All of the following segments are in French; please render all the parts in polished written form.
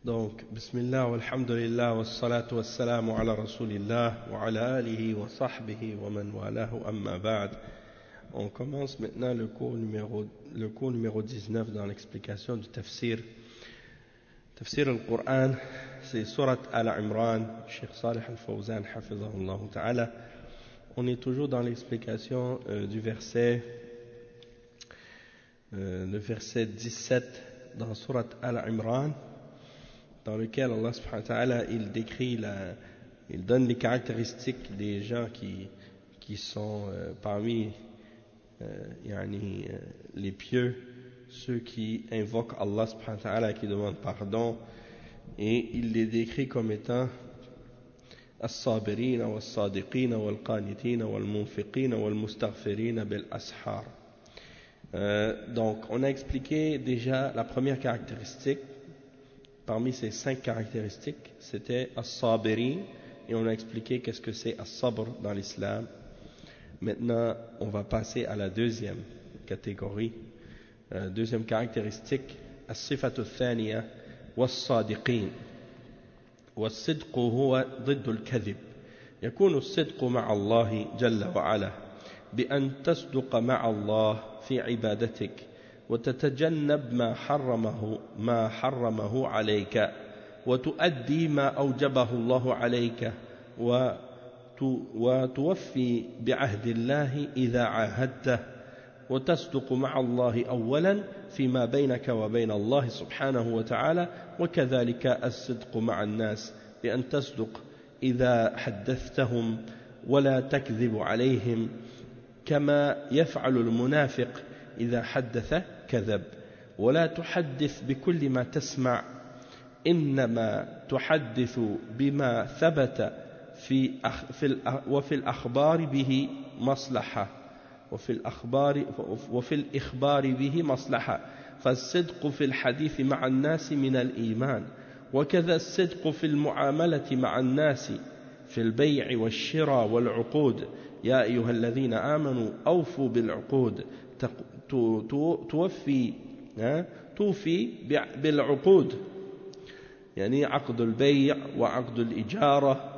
Donc, Bismillah, walhamdulillah, wassalatu wassalamu ala rasulillah, wa ala alihi wa sahbihi wa man walahu amma ba'd. On commence maintenant le cours numéro 19 dans l'explication du tafsir. Tafsir al-Qur'an, c'est Surat Al-Imran, Cheikh Salih al-Fawzan, hafizahullah ta'ala. On est toujours dans l'explication du verset, le verset 17 dans Surat Al-Imran, dans lequel Allah subhanahu wa ta'ala il décrit il donne les caractéristiques des gens qui sont parmi les pieux, ceux qui invoquent Allah subhanahu wa ta'ala, qui demandent pardon, et il les décrit comme étant as-sabirin was-sadiqin wal-qanitin wal-munfiqin wal-mustaghfirin bil-ashar. Donc on a expliqué déjà la première caractéristique. Parmi ces 5 caractéristiques, c'était as-sabirin, et on a expliqué qu'est-ce que c'est as-sabr dans l'islam. Maintenant, on va passer à la deuxième catégorie, deuxième caractéristique, as-sifatu thaniya was-sadiqin. والصدق هو ضد الكذب. يكون الصدق مع الله جل وعلا بأن تصدق مع الله في عبادتك وتتجنب ما حرمه عليك وتؤدي ما أوجبه الله عليك وتوفي بعهد الله إذا عاهدته وتصدق مع الله أولا فيما بينك وبين الله سبحانه وتعالى وكذلك الصدق مع الناس بأن تصدق إذا حدثتهم ولا تكذب عليهم كما يفعل المنافق إذا حدث كذب ولا تحدث بكل ما تسمع إنما تحدث بما ثبت وفي الأخبار به مصلحة وفي الإخبار به مصلحة فالصدق في الحديث مع الناس من الإيمان وكذا الصدق في المعاملة مع الناس في البيع والشراء والعقود يا أيها الذين آمنوا أوفوا بالعقود توفي بالعقود يعني عقد البيع وعقد الإجارة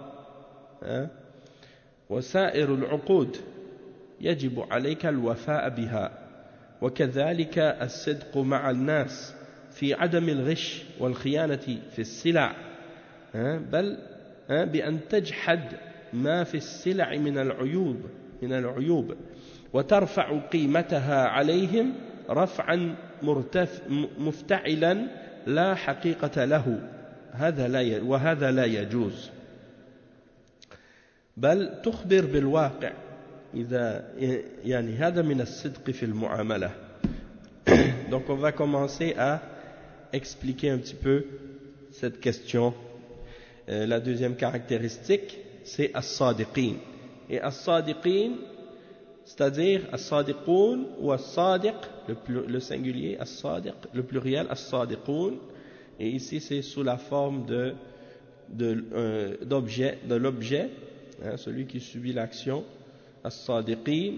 وسائر العقود يجب عليك الوفاء بها وكذلك الصدق مع الناس في عدم الغش والخيانة في السلع بل بأن تجحد ما في السلع من العيوب وترفع قيمتها عليهم رفعا مفتعلا لا حقيقة له وهذا لا يجوز بل تخبر بالواقع إذا هذا من الصدق في المعاملة. Donc on va commencer à expliquer un petit peu cette question. La deuxième caractéristique, c'est as-sadiqin. Et as-sadiqin, c'est-à-dire as-sadiqoun ou as-sadiq, le singulier, as-sadiq, le pluriel as-sadiqoun, et ici c'est sous la forme de l'objet, celui qui subit l'action, as-sadiqin,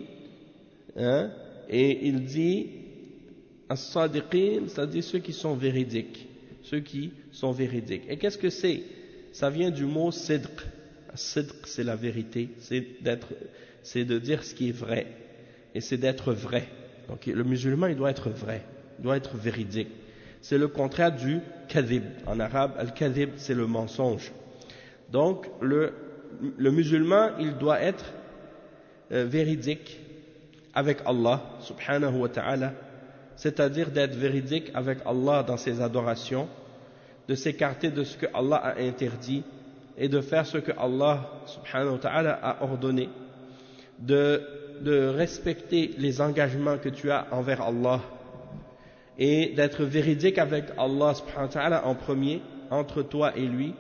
et il dit as-sadiqin, c'est-à-dire ceux qui sont véridiques, Et qu'est-ce que c'est? Ça vient du mot sidq. Sidq, c'est la vérité, c'est de dire ce qui est vrai, et c'est d'être vrai. Donc le musulman, il doit être vrai, il doit être véridique. C'est le contraire du kadhib. En arabe, al-kadhib, c'est le mensonge. Donc le musulman, il doit être véridique avec Allah subhanahu wa ta'ala, c'est-à-dire d'être véridique avec Allah dans ses adorations, de s'écarter de ce que Allah a interdit et de faire ce que Allah subhanahu wa ta'ala a ordonné, de respecter les engagements que tu as envers Allah et d'être véridique avec Allah subhanahu wa ta'ala en premier, entre toi et lui,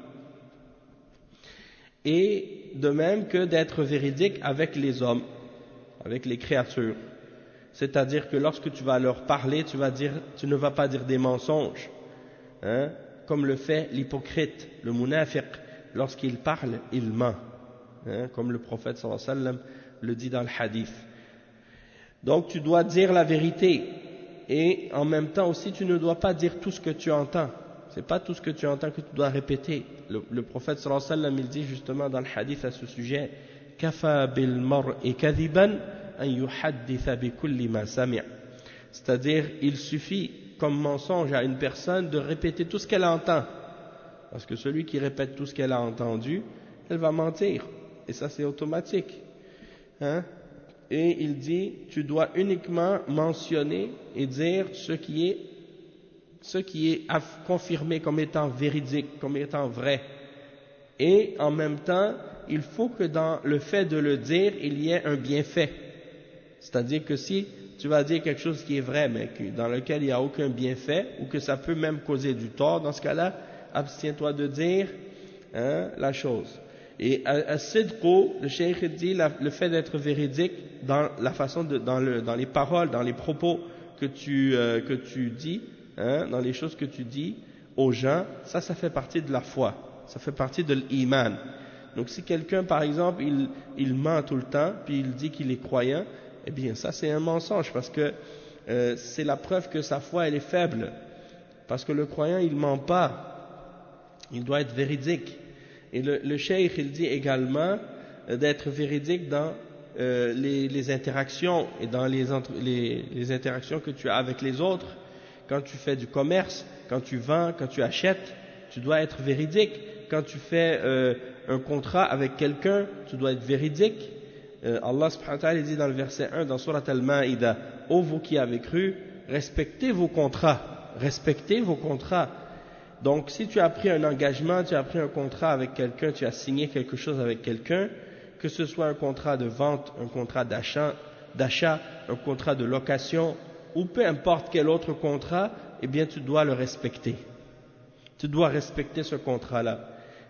et de même que d'être véridique avec les hommes, avec les créatures. C'est-à-dire que lorsque tu vas leur parler, tu ne vas pas dire des mensonges, comme le fait l'hypocrite, le munafiq. Lorsqu'il parle, il ment, comme le prophète sallallahu alayhi wa sallam le dit dans le hadith. Donc tu dois dire la vérité, et en même temps aussi tu ne dois pas dire tout ce que tu entends. C'est pas tout ce que tu entends que tu dois répéter. Le prophète sallallahu alayhi wa sallam, il dit justement dans le hadith à ce sujet, Kafa bil mar'i kadhiban an yuhadditha bi kulli ma sami'. C'est-à-dire, il suffit comme mensonge à une personne de répéter tout ce qu'elle entend. Parce que celui qui répète tout ce qu'elle a entendu, elle va mentir. Et ça, c'est automatique. Hein? Et il dit, tu dois uniquement mentionner et dire ce qui est confirmé comme étant véridique, comme étant vrai. Et en même temps, il faut que dans le fait de le dire, il y ait un bienfait. C'est-à-dire que si tu vas dire quelque chose qui est vrai, mais dans lequel il n'y a aucun bienfait, ou que ça peut même causer du tort, dans ce cas-là, abstiens-toi de dire la chose. Et à Sidqo, le cheikh dit le fait d'être véridique dans la façon dans les paroles, dans les propos que tu dis, dans les choses que tu dis aux gens, ça fait partie de la foi, ça fait partie de l'iman. Donc si quelqu'un par exemple il ment tout le temps, puis il dit qu'il est croyant, eh bien ça c'est un mensonge, parce que c'est la preuve que sa foi elle est faible, parce que le croyant il ment pas, il doit être véridique. Et le cheikh il dit également d'être véridique dans les interactions et dans les interactions que tu as avec les autres. Quand tu fais du commerce, quand tu vends, quand tu achètes, tu dois être véridique. Quand tu fais un contrat avec quelqu'un, tu dois être véridique. Allah subhanahu wa ta'ala dit dans le verset 1 dans Surat Al-Ma'ida, ô vous qui avez cru, respectez vos contrats, respectez vos contrats. Donc si tu as pris un engagement, tu as pris un contrat avec quelqu'un, tu as signé quelque chose avec quelqu'un, que ce soit un contrat de vente, un contrat d'achat, un contrat de location, ou peu importe quel autre contrat, eh bien tu dois le respecter. Tu dois respecter ce contrat-là.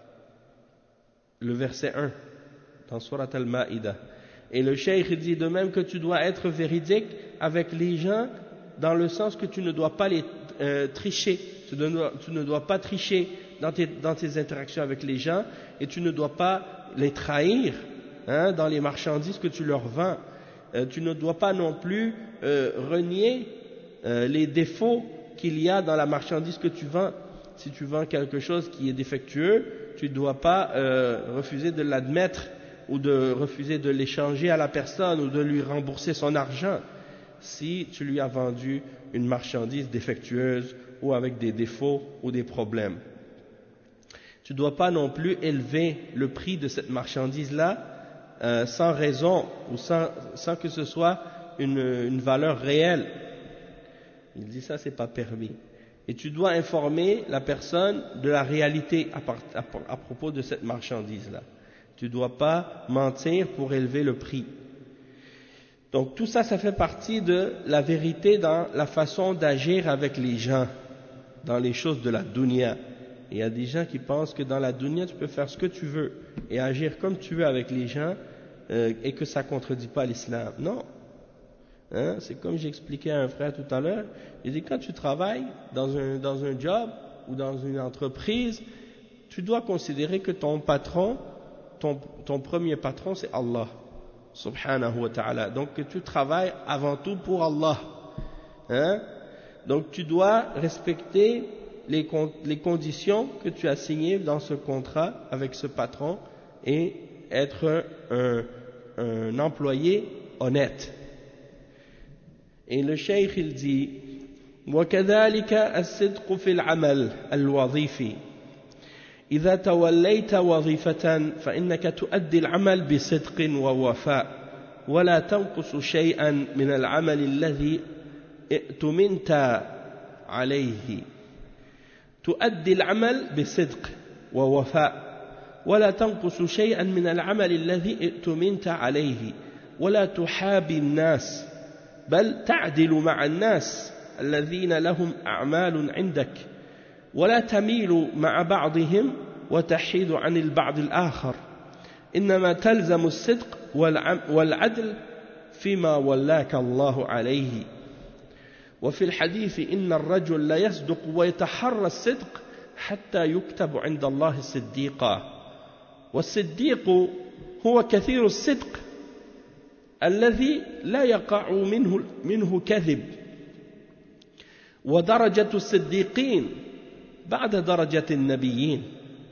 Le verset 1 dans Surat Al-Ma'ida. Et le cheikh dit de même que tu dois être véridique avec les gens, dans le sens que tu ne dois pas les tricher. Tu ne dois pas tricher dans tes interactions avec les gens, et tu ne dois pas les trahir dans les marchandises que tu leur vends. Tu ne dois pas non plus renier les défauts qu'il y a dans la marchandise que tu vends. Si tu vends quelque chose qui est défectueux, tu ne dois pas refuser de l'admettre ou de refuser de l'échanger à la personne ou de lui rembourser son argent si tu lui as vendu une marchandise défectueuse ou avec des défauts ou des problèmes. Tu ne dois pas non plus élever le prix de cette marchandise-là sans raison ou sans que ce soit une valeur réelle. Il dit ça, c'est pas permis. Et tu dois informer la personne de la réalité à propos de cette marchandise-là. Tu ne dois pas mentir pour élever le prix. Donc tout ça, ça fait partie de la vérité dans la façon d'agir avec les gens, dans les choses de la dunya. Il y a des gens qui pensent que dans la dunya, tu peux faire ce que tu veux et agir comme tu veux avec les gens et que ça ne contredit pas l'islam. Non. C'est comme j'expliquais à un frère tout à l'heure, il dit quand tu travailles dans un job ou dans une entreprise, tu dois considérer que ton patron, ton premier patron, c'est Allah, subhanahu wa ta'ala. Donc que tu travailles avant tout pour Allah. Donc tu dois respecter les conditions que tu as signées dans ce contrat avec ce patron et être un employé honnête. Et le cheikh il dit وكذلك الصدق في العمل الوظيفي إذا توليت وظيفة فإنك تؤدي العمل بصدق ووفاء ولا تنقص شيئا من العمل الذي ائتمنت عليه تؤدي العمل بصدق ووفاء ولا تنقص شيئا من العمل الذي ائتمنت عليه ولا تحابي الناس بل تعدل مع الناس الذين لهم أعمال عندك ولا تميل مع بعضهم وتحيد عن البعض الآخر إنما تلزم الصدق والعدل فيما ولاك الله عليه وفي الحديث إن الرجل لا يصدق ويتحرى الصدق حتى يكتب عند الله صديقا والصديق هو كثير الصدق الذي لا يقع منه كذب ودرجة الصديقين بعد درجة النبيين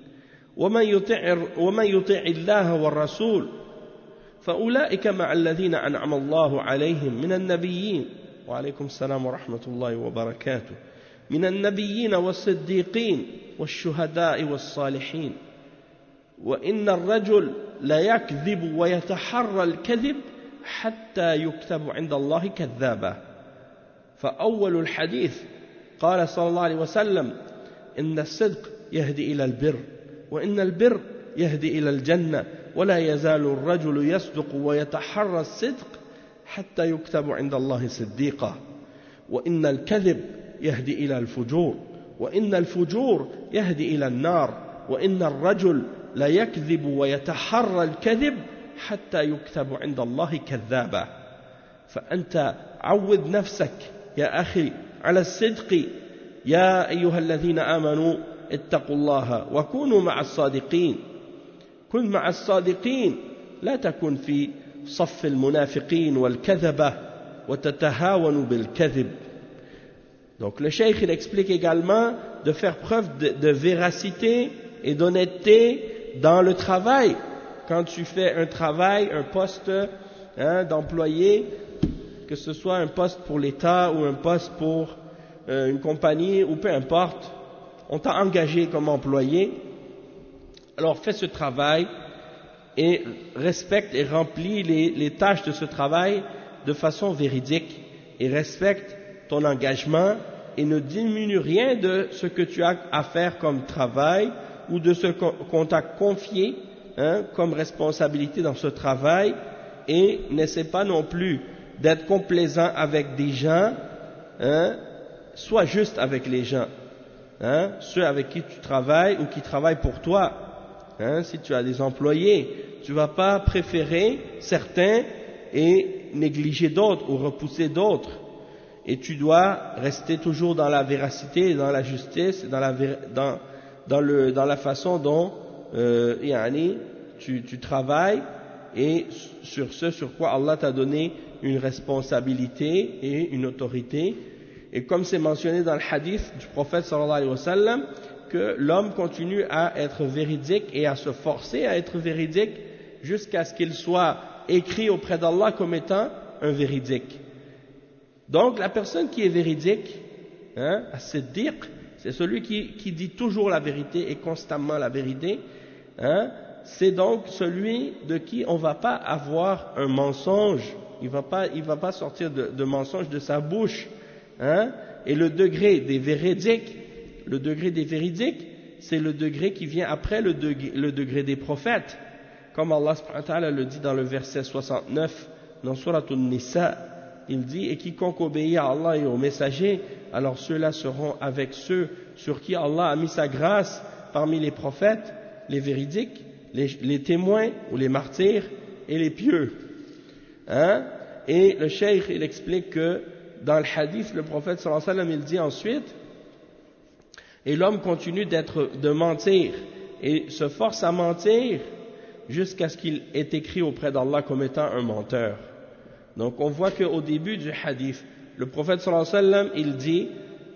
ومن يطع الله والرسول فأولئك مع الذين أنعم الله عليهم من النبيين وعليكم السلام ورحمة الله وبركاته من النبيين والصديقين والشهداء والصالحين وإن الرجل لا يكذب ويتحرى الكذب حتى يكتب عند الله كذابا. فأول الحديث قال صلى الله عليه وسلم إن الصدق يهدي إلى البر وإن البر يهدي إلى الجنة ولا يزال الرجل يصدق ويتحرى الصدق حتى يكتب عند الله صديقا وإن الكذب يهدي إلى الفجور وإن الفجور يهدي إلى النار وإن الرجل لا يكذب ويتحرى الكذب حتى يكتب عند الله كذابا. فأنت عود نفسك يا أخي على الصدق يا أيها الذين آمنوا اتقوا الله وكونوا مع الصادقين. كن مع الصادقين لا تكن في صف المنافقين والكذبة وتتهاون بالكذب. Donc le cheikh il explique également de faire preuve de véracité et d'honnêteté dans le travail. Quand tu fais un travail, un poste d'employé, que ce soit un poste pour l'État ou un poste pour une compagnie ou peu importe, on t'a engagé comme employé, alors fais ce travail et respecte et remplis les tâches de ce travail de façon véridique et respecte ton engagement et ne diminue rien de ce que tu as à faire comme travail ou de ce qu'on t'a confié comme responsabilité dans ce travail, et n'essaie pas non plus d'être complaisant avec des gens, sois juste avec les gens, ceux avec qui tu travailles ou qui travaillent pour toi. Si tu as des employés, tu ne vas pas préférer certains et négliger d'autres ou repousser d'autres. Et tu dois rester toujours dans la véracité, dans la justice, dans la façon dont tu travailles et sur ce sur quoi Allah t'a donné une responsabilité et une autorité. Et comme c'est mentionné dans le hadith du prophète sallallahu alayhi wa sallam, que l'homme continue à être véridique et à se forcer à être véridique jusqu'à ce qu'il soit écrit auprès d'Allah comme étant un véridique. Donc la personne qui est véridique, as-siddiq, c'est celui qui dit toujours la vérité et constamment la vérité, c'est donc celui de qui on ne va pas avoir un mensonge, il va pas sortir de mensonge de sa bouche, et le degré des véridiques, c'est le degré qui vient après le degré des prophètes, comme Allah subhanahu wa ta'ala le dit dans le verset 69 dans Surat An-Nisa. Il dit, et quiconque obéit à Allah et aux messagers, alors ceux-là seront avec ceux sur qui Allah a mis sa grâce parmi les prophètes, les véridiques, les témoins ou les martyrs et les pieux. Et le cheikh, il explique que dans le hadith, le prophète sallallahu alayhi wa sallam, il dit ensuite, et l'homme continue de mentir et se force à mentir jusqu'à ce qu'il est écrit auprès d'Allah comme étant un menteur. Donc on voit qu'au début du hadith, le prophète sallallahu alayhi wa sallam, il dit,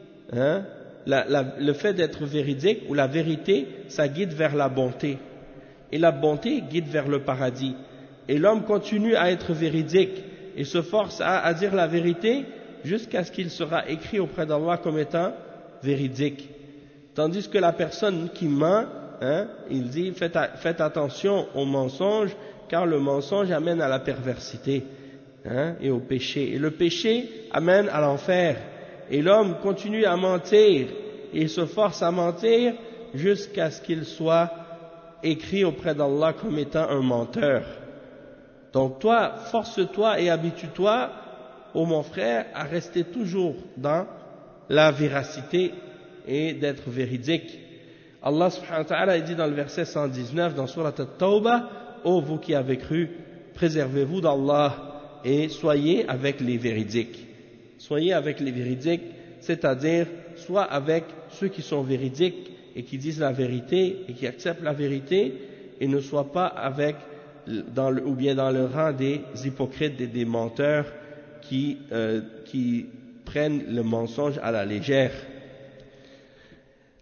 le fait d'être véridique ou la vérité, ça guide vers la bonté. Et la bonté guide vers le paradis. Et l'homme continue à être véridique et se force à dire la vérité jusqu'à ce qu'il sera écrit auprès d'Allah comme étant véridique. Tandis que la personne qui ment, il dit, faites attention au mensonge, car le mensonge amène à la perversité. Et au péché. Et le péché amène à l'enfer. Et l'homme continue à mentir et se force à mentir jusqu'à ce qu'il soit écrit auprès d'Allah comme étant un menteur. Donc toi, force-toi et habitue-toi, ô mon frère, à rester toujours dans la véracité et d'être véridique. Allah subhanahu wa ta'ala dit dans le verset 119 dans Surat At-Tawbah, ô vous qui avez cru, préservez-vous d'Allah et soyez avec les véridiques. Soyez avec les véridiques, c'est-à-dire soit avec ceux qui sont véridiques et qui disent la vérité et qui acceptent la vérité, et ne soient pas avec ou bien dans le rang des hypocrites et des menteurs qui prennent le mensonge à la légère.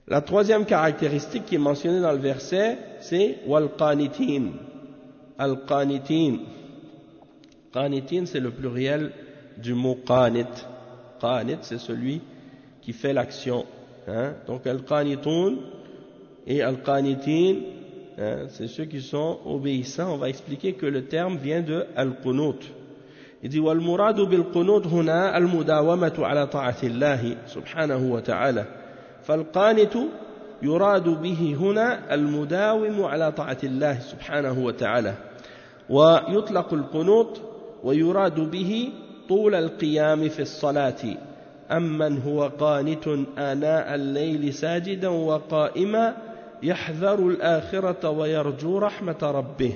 La troisième caractéristique qui est mentionnée dans le verset, c'est wal-qanitin. Al-qanitin. Qanitin, c'est le pluriel du mot qanit. Qanit, c'est celui qui fait l'action. Hein? Donc al-qanitun et al-qanitin, hein, c'est ceux qui sont obéissants. On va expliquer que le terme vient de al-qunut. Il dit wal-muradu bil-qunut huna al-mudawamatu ala ta'atillahi subhanahu wa ta'ala. فالقانت يراد به هنا المداوم على طاعة الله سبحانه وتعالى ويطلق القنوت ويراد به طول القيام في الصلاة أمن هو قانت آناء الليل ساجدا وقائما يحذر الآخرة ويرجو رحمة ربه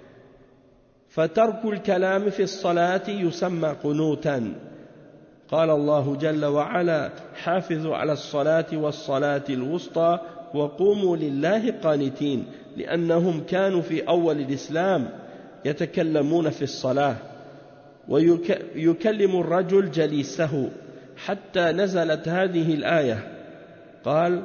فترك الكلام في الصلاة يسمى قنوتا قال الله جل وعلا حافظوا على الصلاة والصلاة الوسطى وقوموا لله قانتين لأنهم كانوا في أول الإسلام يتكلمون في الصلاة ويكلم الرجل جليسه حتى نزلت هذه الآية قال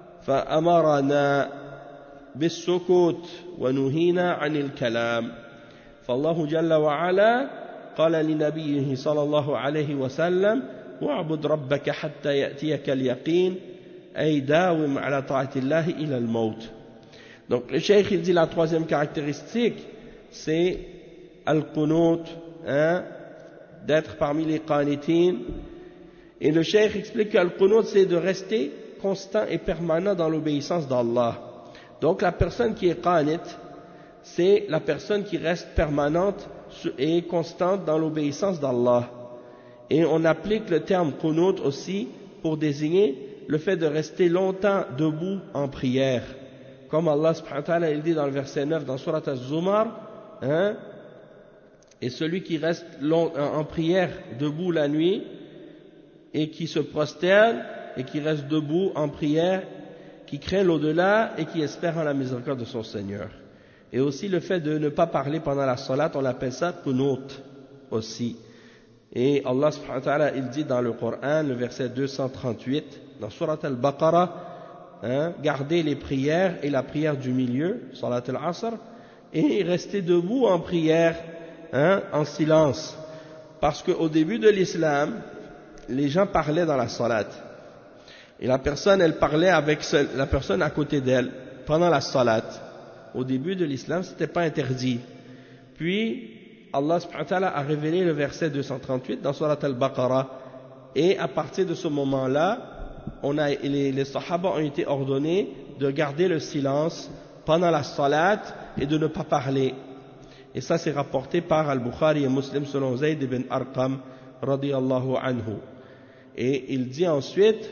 فأمرنا بالسكوت ونهينا عن الكلام فالله جل وعلا قال لنبيه صلى الله عليه وسلم واعبد ربك حتى يأتيك اليقين أي داوم على طاعة الله إلى الموت. Donc le cheikh il dit la troisième caractéristique c'est al-qunut, hein, d'être parmi les qanitin, et le cheikh explique que al-qunut c'est de rester constant et permanent dans l'obéissance d'Allah. Donc la personne qui est qanit c'est la personne qui reste permanente et constante dans l'obéissance d'Allah. Et on applique le terme qunut aussi pour désigner le fait de rester longtemps debout en prière. Comme Allah subhanahu wa ta'ala il dit dans le verset 9 dans Surat Az-Zumar, hein, et celui qui reste en prière debout la nuit et qui se prosterne et qui reste debout en prière, qui craint l'au-delà et qui espère en la miséricorde de son Seigneur. Et aussi le fait de ne pas parler pendant la salat, on appelle ça qunut aussi. Et Allah subhanahu wa ta'ala, il dit dans le Coran, le verset 238, dans Surat al-Baqarah, hein, gardez les prières et la prière du milieu, salat al-Asr, et restez debout en prière, hein, en silence. Parce qu'au début de l'islam, les gens parlaient dans la salat. Et la personne, elle parlait avec la personne à côté d'elle pendant la salat. Au début de l'islam, ce n'était pas interdit. Puis, Allah subhanahu wa ta'ala a révélé le verset 238 dans Surat al-Baqarah. Et à partir de ce moment-là, les sahaba ont été ordonnés de garder le silence pendant la salat et de ne pas parler. Et ça, c'est rapporté par Al-Bukhari et Muslim selon Zayd ibn Arqam, radiyallahu anhu. Et il dit ensuite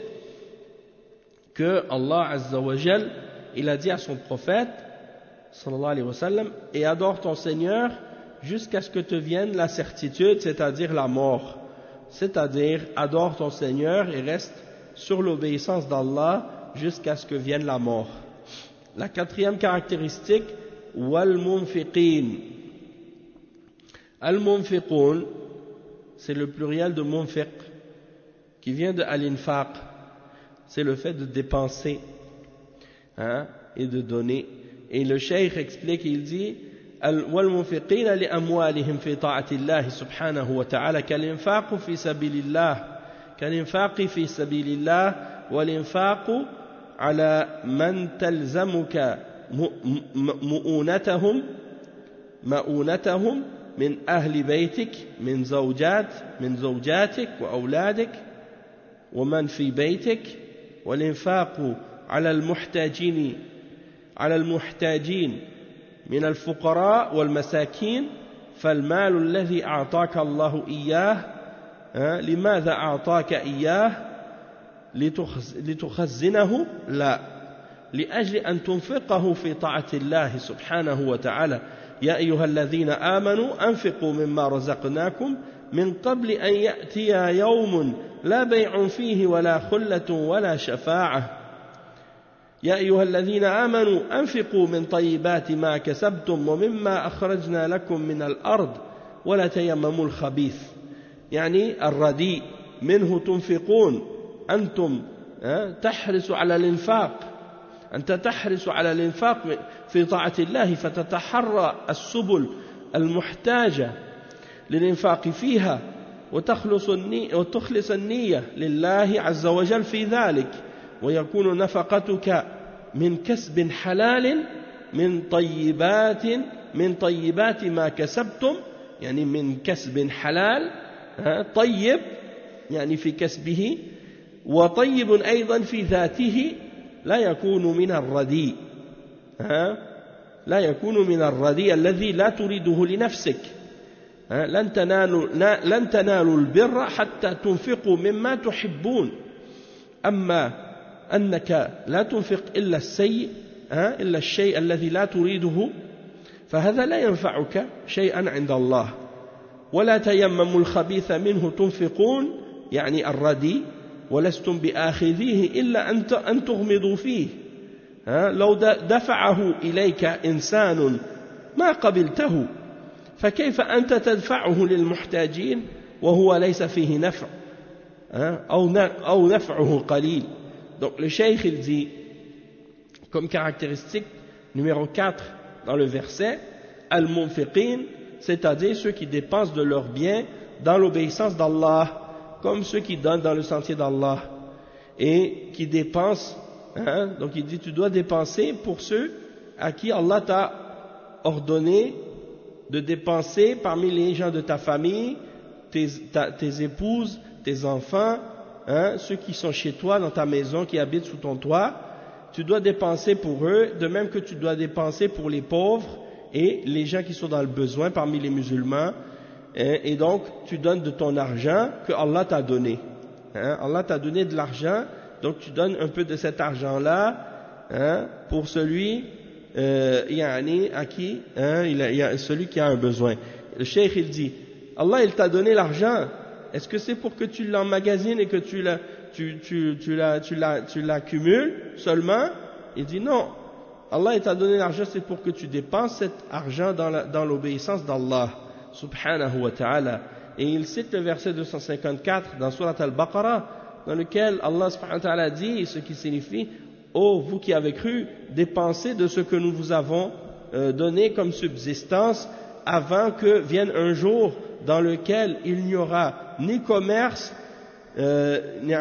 que Allah Azza wa Jal, il a dit à son prophète, sallallahu alayhi wa sallam, et adore ton Seigneur jusqu'à ce que te vienne la certitude, c'est-à-dire la mort. C'est-à-dire, adore ton Seigneur et reste sur l'obéissance d'Allah jusqu'à ce que vienne la mort. La quatrième caractéristique, wal-munfiqin. Al-munfiqun, c'est le pluriel de munfiq, qui vient de al-infaq. C'est le fait de dépenser, hein, et de donner. Et le cheikh explique, il dit والمنفقين لأموالهم في طاعة الله سبحانه وتعالى كالإنفاق في سبيل الله كالإنفاق في سبيل الله والإنفاق على من تلزمك مؤونتهم من أهل بيتك من زوجاتك وأولادك ومن في بيتك والإنفاق على المحتاجين من الفقراء والمساكين فالمال الذي أعطاك الله إياه لماذا أعطاك إياه لتخزنه؟ لا، لأجل أن تنفقه في طاعة الله سبحانه وتعالى. يا أيها الذين آمنوا أنفقوا مما رزقناكم من قبل أن يأتي يوم لا بيع فيه ولا خلة ولا شفاعة. يا أيها الذين آمنوا أنفقوا من طيبات ما كسبتم ومما أخرجنا لكم من الأرض ولا تيمموا الخبيث، يعني الرديء منه تنفقون أنتم تحرص على الإنفاق أنت تحرص على الإنفاق في طاعة الله فتتحرى السبل المحتاجة للإنفاق فيها وتخلص النية لله عز وجل في ذلك ويكون نفقتك من كسب حلال من طيبات ما كسبتم يعني من كسب حلال طيب يعني في كسبه وطيب أيضا في ذاته لا يكون من الرديء الذي لا تريده لنفسك لن تنالوا البر حتى تنفقوا مما تحبون أما أنك لا تنفق إلا الشيء الذي لا تريده فهذا لا ينفعك شيئا عند الله ولا تيمموا الخبيث منه تنفقون يعني الردي ولستم بآخذيه إلا أن تغمضوا فيه لو دفعه إليك إنسان ما قبلته فكيف أنت تدفعه للمحتاجين وهو ليس فيه نفع أو نفعه قليل. Donc le cheikh il dit comme caractéristique numéro 4 dans le verset al-munfiqin, c'est-à-dire ceux qui dépensent de leurs biens dans l'obéissance d'Allah comme ceux qui donnent dans le sentier d'Allah et qui dépensent donc il dit tu dois dépenser pour ceux à qui Allah t'a ordonné de dépenser parmi les gens de ta famille, tes épouses, tes enfants, ceux qui sont chez toi, dans ta maison, qui habitent sous ton toit, tu dois dépenser pour eux, de même que tu dois dépenser pour les pauvres et les gens qui sont dans le besoin parmi les musulmans, et donc tu donnes de ton argent que Allah t'a donné. Allah t'a donné de l'argent, donc tu donnes un peu de cet argent-là pour celui à qui celui qui a un besoin. Le cheikh il dit Allah il t'a donné l'argent, est-ce que c'est pour que tu l'emmagasines et que tu l'accumules seulement? Il dit non, Allah il t'a donné l'argent c'est pour que tu dépenses cet argent dans l'obéissance d'Allah subhanahu wa ta'ala. Et il cite le verset 254 dans Surat Al-Baqarah dans lequel Allah subhanahu wa ta'ala dit ce qui signifie ô vous qui avez cru, dépensez de ce que nous vous avons donné comme subsistance avant que vienne un jour dans lequel il n'y aura ni commerce, ni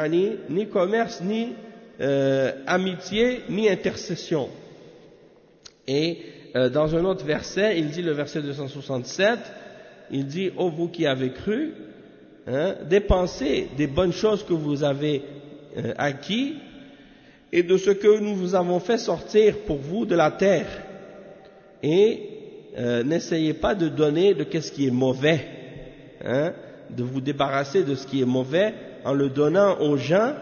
amitié, ni intercession. Et dans un autre verset, il dit le verset 267, il dit ô vous qui avez cru, dépensez des bonnes choses que vous avez acquis et de ce que nous vous avons fait sortir pour vous de la terre. Et n'essayez pas de donner de ce qui est mauvais, de vous débarrasser de ce qui est mauvais en le donnant aux gens.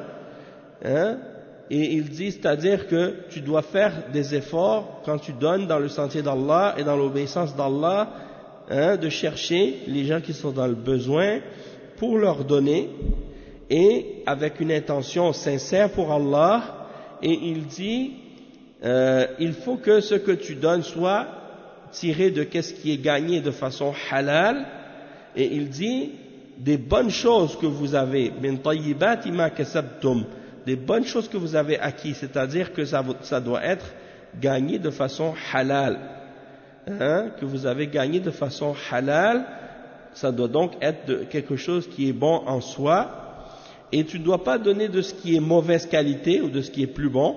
Et il dit, c'est-à-dire que tu dois faire des efforts quand tu donnes dans le sentier d'Allah et dans l'obéissance d'Allah, de chercher les gens qui sont dans le besoin pour leur donner, et avec une intention sincère pour Allah. Et il dit, il faut que ce que tu donnes soit tiré de ce qui est gagné de façon halal. Et il dit, des bonnes choses que vous avez, min tayyibati ma kasabtum, des bonnes choses que vous avez acquis, c'est-à-dire que ça doit être gagné de façon halal. Que vous avez gagné de façon halal, ça doit donc être quelque chose qui est bon en soi. Et tu ne dois pas donner de ce qui est mauvaise qualité ou de ce qui est plus bon,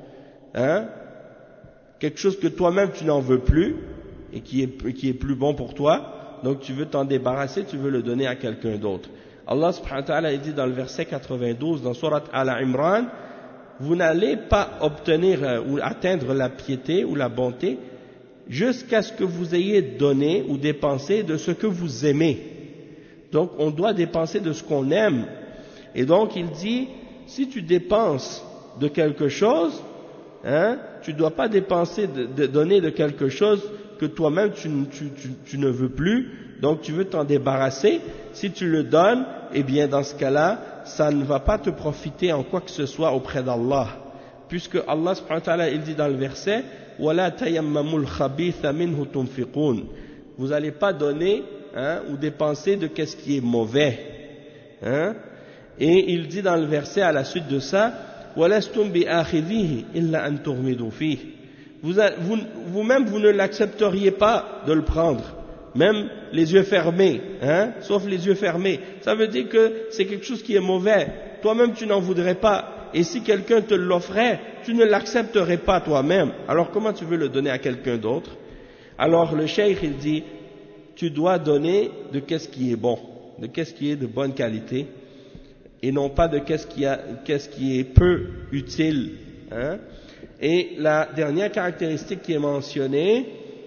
quelque chose que toi-même tu n'en veux plus et qui est plus bon pour toi, donc tu veux t'en débarrasser, tu veux le donner à quelqu'un d'autre. Allah subhanahu wa ta'ala dit dans le verset 92 dans Surat Al-Imran, vous n'allez pas obtenir ou atteindre la piété ou la bonté jusqu'à ce que vous ayez donné ou dépensé de ce que vous aimez. Donc on doit dépenser de ce qu'on aime. Et donc il dit, si tu dépenses de quelque chose, tu ne dois pas dépenser, donner de quelque chose que toi-même tu ne veux plus, donc tu veux t'en débarrasser. Si tu le donnes, eh bien dans ce cas-là, ça ne va pas te profiter en quoi que ce soit auprès d'Allah. Puisque Allah subhanahu wa ta'ala, il dit dans le verset, وَلَا تَيَمَّمُوا الْخَبِيثَ مِنْهُ تُنْفِقُونَ. Vous n'allez pas donner ou dépenser de ce qui est mauvais. Et il dit dans le verset à la suite de ça, وَلَسْتُمْ بِآخِذِيهِ إِلَّا أَن تُغْمِضُوا فِيهِ. Vous-même, vous ne l'accepteriez pas de le prendre, même les yeux fermés, hein, sauf les yeux fermés. Ça veut dire que c'est quelque chose qui est mauvais. Toi-même, tu n'en voudrais pas. Et si quelqu'un te l'offrait, tu ne l'accepterais pas toi-même. Alors comment tu veux le donner à quelqu'un d'autre? Alors le cheikh, il dit, tu dois donner de qu'est-ce qui est bon, de qu'est-ce qui est de bonne qualité, et non pas de qu'est-ce qui est peu utile, hein. Et la dernière caractéristique qui est mentionnée,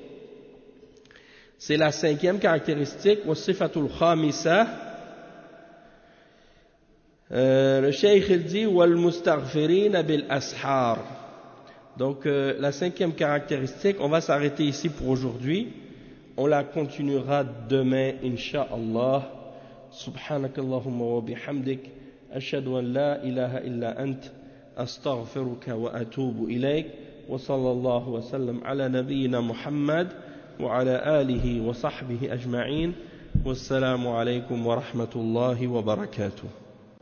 c'est la 5e caractéristique, wasifatul khamisa. Le cheikh il dit wal mustaghfirina bil ashar. Donc la 5e caractéristique, on va s'arrêter ici pour aujourd'hui. On la continuera demain insha'Allah. Subhanakallahumma wa bihamdik ashhadu an la ilaha illa ant astaghfiruka wa atubu ilayk wa sallallahu wa sallam ala nabiyyina Muhammad wa ala alihi wa sahbihi ajma'in. Wassalamu alaykum wa rahmatullahi wa barakatuh.